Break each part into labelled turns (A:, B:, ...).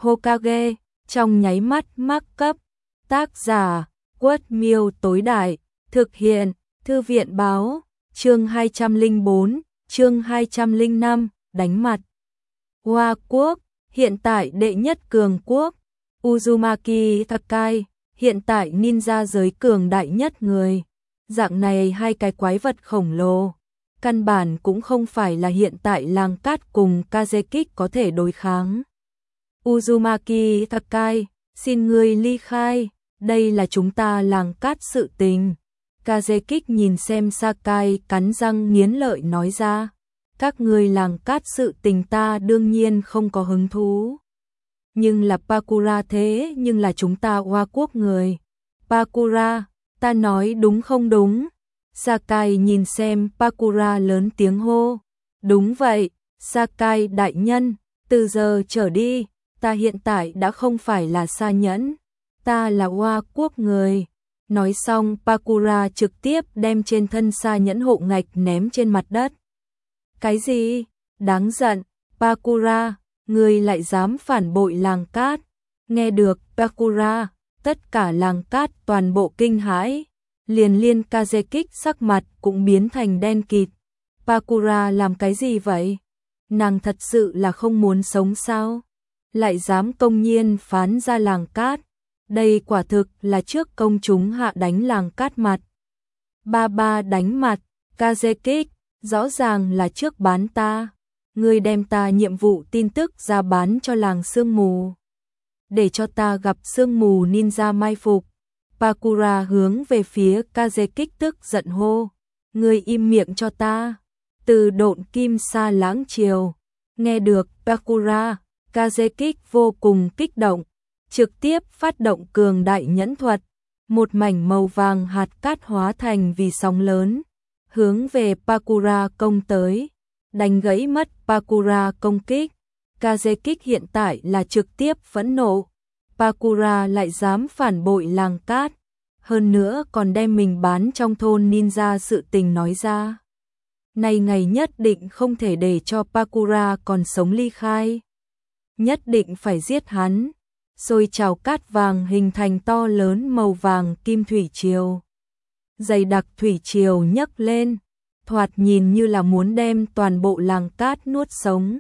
A: Hokage, trong nháy mắt mắc cấp. Tác giả, Quất Miêu tối đại, thực hiện, Thư viện báo, chương 204, chương 205, đánh mặt. Hoa Quốc, hiện tại đệ nhất cường quốc. Uzumaki Takai, hiện tại ninja giới cường đại nhất người. Dạng này hai cái quái vật khổng lồ, căn bản cũng không phải là hiện tại làng cát cùng Kazekik có thể đối kháng. Uzumaki Takai, xin ngươi ly khai, đây là chúng ta làng cát sự tình. Kazekik nhìn xem Sakai cắn răng nghiến lợi nói ra, các ngươi làng cát sự tình ta đương nhiên không có hứng thú. Nhưng là Pakura thế nhưng là chúng ta Hoa Quốc người. Pakura, ta nói đúng không đúng? Sakai nhìn xem Pakura lớn tiếng hô. Đúng vậy, Sakai đại nhân, từ giờ trở đi, ta hiện tại đã không phải là Sa Nhẫn, ta là Hoa Quốc người. Nói xong Pakura trực tiếp đem trên thân Sa Nhẫn hộ ngạch ném trên mặt đất. Cái gì? Đáng giận, Pakura, ngươi lại dám phản bội làng cát. Nghe được Pakura, tất cả làng cát toàn bộ kinh hãi, liền liên Kazekik sắc mặt cũng biến thành đen kịt. Pakura làm cái gì vậy? Nàng thật sự là không muốn sống sao? Lại dám công nhiên phán ra làng cát. Đây quả thực là trước công chúng hạ đánh làng cát mặt. Ba đánh mặt, Kazekik, rõ ràng là trước bán ta. Ngươi đem ta nhiệm vụ tin tức ra bán cho làng sương mù. Để cho ta gặp sương mù ninja mai phục. Pakura hướng về phía Kazekik tức giận hô. Ngươi im miệng cho ta. Từ độn kim sa lãng chiều. Nghe được Pakura, Kazekik vô cùng kích động. Trực tiếp phát động cường đại nhẫn thuật. Một mảnh màu vàng hạt cát hóa thành vì sóng lớn. Hướng về Pakura công tới. Đánh gãy mất Pakura công kích. Kazekik hiện tại là trực tiếp phẫn nộ. Pakura lại dám phản bội làng cát. Hơn nữa còn đem mình bán trong thôn ninja sự tình nói ra. Này ngày nhất định không thể để cho Pakura còn sống ly khai. Nhất định phải giết hắn. Xôi trào cát vàng hình thành to lớn màu vàng kim thủy triều. Dày đặc thủy triều nhấc lên. Thoạt nhìn như là muốn đem toàn bộ làng cát nuốt sống.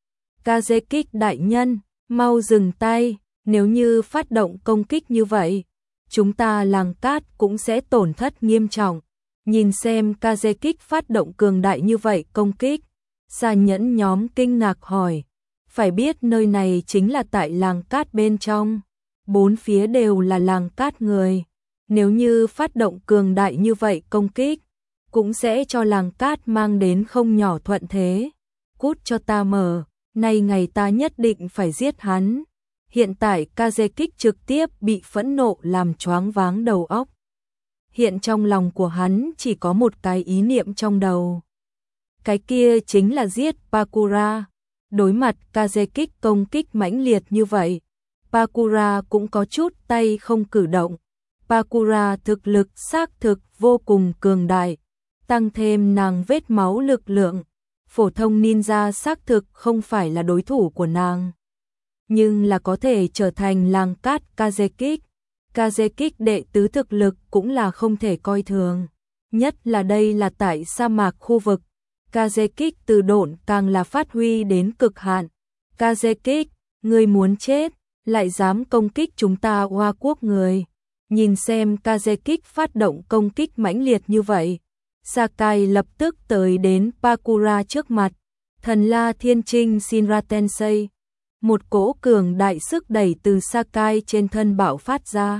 A: Kazekik đại nhân, mau dừng tay, nếu như phát động công kích như vậy, chúng ta làng cát cũng sẽ tổn thất nghiêm trọng. Nhìn xem Kazekik phát động cường đại như vậy công kích, Sa Nhẫn nhóm kinh ngạc hỏi, phải biết nơi này chính là tại làng cát bên trong, bốn phía đều là làng cát người, nếu như phát động cường đại như vậy công kích, cũng sẽ cho làng cát mang đến không nhỏ thuận thế. Cút cho ta mở, nay ngày ta nhất định phải giết hắn. Hiện tại Kazekik trực tiếp bị phẫn nộ làm choáng váng đầu óc. Hiện trong lòng của hắn chỉ có một cái ý niệm trong đầu. Cái kia chính là giết Pakura. Đối mặt Kazekik công kích mãnh liệt như vậy, Pakura cũng có chút tay không cử động. Pakura thực lực xác thực vô cùng cường đại. Tăng thêm nàng vết máu lực lượng, phổ thông ninja xác thực không phải là đối thủ của nàng. Nhưng là có thể trở thành làng cát Kazekik. Kazekik đệ tứ thực lực cũng là không thể coi thường. Nhất là đây là tại sa mạc khu vực. Kazekik từ độn càng là phát huy đến cực hạn. Kazekik, ngươi muốn chết, lại dám công kích chúng ta Hoa Quốc người. Nhìn xem Kazekik phát động công kích mãnh liệt như vậy. Sakai lập tức tới đến Pakura trước mặt. Thần La Thiên Trinh Shinra Tensei. Một cỗ cường đại sức đẩy từ Sakai trên thân bạo phát ra.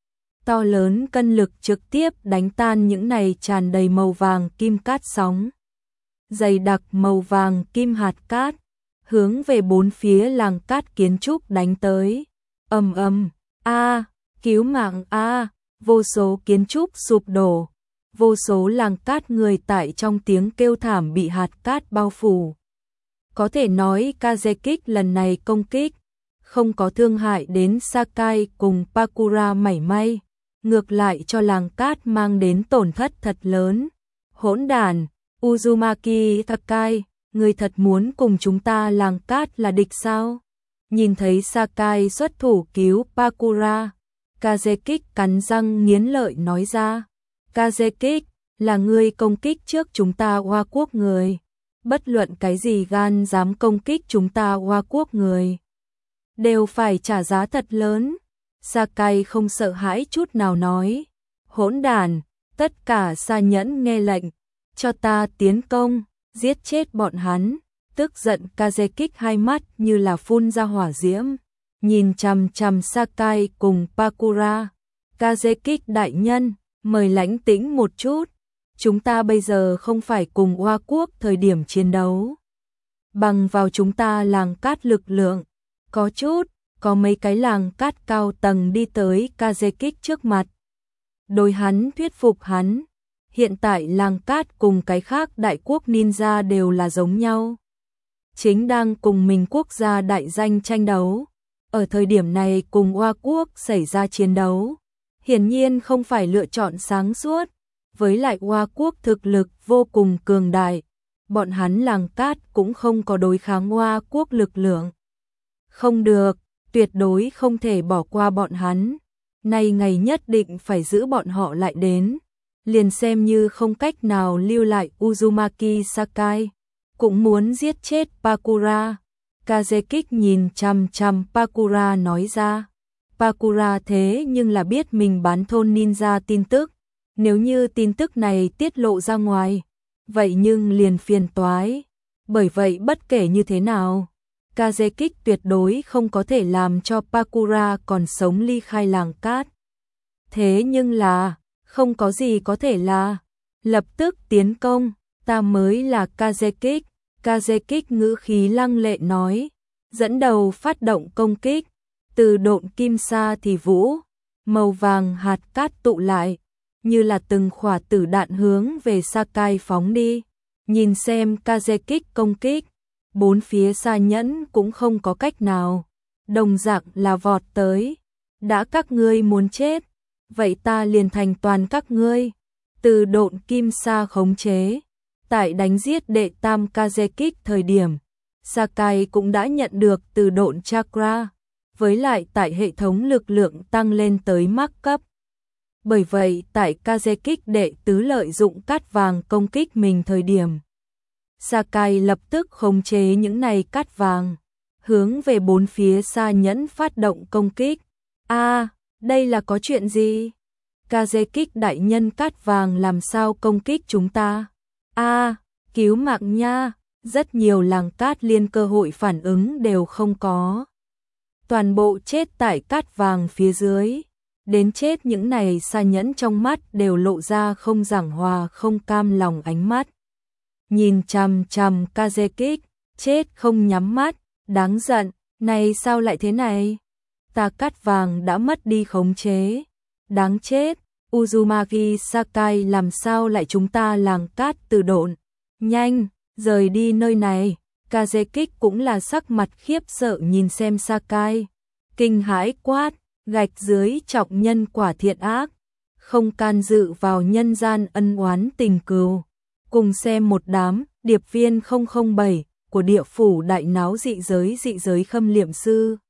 A: To lớn cân lực trực tiếp đánh tan những này tràn đầy màu vàng kim cát sóng. Dày đặc màu vàng kim hạt cát, hướng về bốn phía làng cát kiến trúc đánh tới. Ầm ầm, cứu mạng vô số kiến trúc sụp đổ. Vô số làng cát người tại trong tiếng kêu thảm bị hạt cát bao phủ. Có thể nói Kazekik lần này công kích, không có thương hại đến Sakai cùng Pakura mảy may, ngược lại cho làng cát mang đến tổn thất thật lớn. Hỗn đản, Uzumaki Takai, người thật muốn cùng chúng ta làng cát là địch sao? Nhìn thấy Sakai xuất thủ cứu Pakura, Kazekik cắn răng nghiến lợi nói ra. Kazekik, là ngươi công kích trước chúng ta Hoa Quốc người. Bất luận cái gì gan dám công kích chúng ta Hoa Quốc người, đều phải trả giá thật lớn. Sakai không sợ hãi chút nào nói. Hỗn đản, tất cả xa nhẫn nghe lệnh, cho ta tiến công, giết chết bọn hắn. Tức giận Kazekik hai mắt như là phun ra hỏa diễm, nhìn chằm chằm Sakai cùng Pakura. Kazekik đại nhân, mời lãnh tĩnh một chút. Chúng ta bây giờ không phải cùng Hoa Quốc thời điểm chiến đấu. Bằng vào chúng ta làng cát lực lượng, có mấy cái làng cát cao tầng đi tới Kazekik trước mặt. Đối hắn thuyết phục hắn. Hiện tại làng cát cùng cái khác đại quốc ninja đều là giống nhau. Chính đang cùng mình quốc gia đại danh tranh đấu. Ở thời điểm này cùng Hoa Quốc xảy ra chiến đấu. Hiển nhiên không phải lựa chọn sáng suốt. Với lại Hoa Quốc thực lực vô cùng cường đại. Bọn hắn làng cát cũng không có đối kháng Hoa Quốc lực lượng. Không được, tuyệt đối không thể bỏ qua bọn hắn. Nay ngày nhất định phải giữ bọn họ lại đến. Liền xem như không cách nào lưu lại Uzumaki Sakai, cũng muốn giết chết Pakura. Kazekik nhìn chằm chằm Pakura nói ra. Pakura thế nhưng là biết mình bán thôn ninja tin tức. Nếu như tin tức này tiết lộ ra ngoài, vậy nhưng liền phiền toái. Bởi vậy bất kể như thế nào, Kazekik tuyệt đối không có thể làm cho Pakura còn sống ly khai làng cát. Thế nhưng là, không có gì có thể là, lập tức tiến công, ta mới là Kazekik. Kazekik ngữ khí lăng lệ nói, dẫn đầu phát động công kích, từ độn kim sa thì vũ, màu vàng hạt cát tụ lại, như là từng khỏa tử đạn hướng về Sakai phóng đi. Nhìn xem Kazekik công kích, bốn phía xa nhẫn cũng không có cách nào, đồng dạng là vọt tới. Đã các ngươi muốn chết, vậy ta liền thành toàn các ngươi. Từ độn kim sa khống chế. Tại đánh giết đệ tam Kazekik thời điểm, Sakai cũng đã nhận được từ độn chakra, với lại tại hệ thống lực lượng tăng lên tới mắc cấp. Bởi vậy tại Kazekik đệ tứ lợi dụng cát vàng công kích mình thời điểm, Sakai lập tức khống chế những này cát vàng, hướng về bốn phía xa nhẫn phát động công kích. Đây là có chuyện gì? Kazekik đại nhân, cát vàng làm sao công kích chúng ta? Cứu mạng nha, rất nhiều làng cát liên cơ hội phản ứng đều không có. Toàn bộ chết tại cát vàng phía dưới. Đến chết những này xa nhẫn trong mắt đều lộ ra không giảng hòa không cam lòng ánh mắt. Nhìn chằm chằm Kazekik, chết không nhắm mắt, đáng giận, này sao lại thế này? Ta cát vàng đã mất đi khống chế. Đáng chết, Uzumaki Sakai làm sao lại chúng ta làng cát từ độn. Nhanh, rời đi nơi này. Kazekik cũng là sắc mặt khiếp sợ nhìn xem Sakai. Kinh hãi quát, gạch dưới trọng nhân quả thiện ác. Không can dự vào nhân gian ân oán tình cừu. Cùng xem một đám điệp viên 007 của địa phủ đại náo dị giới khâm liệm sư.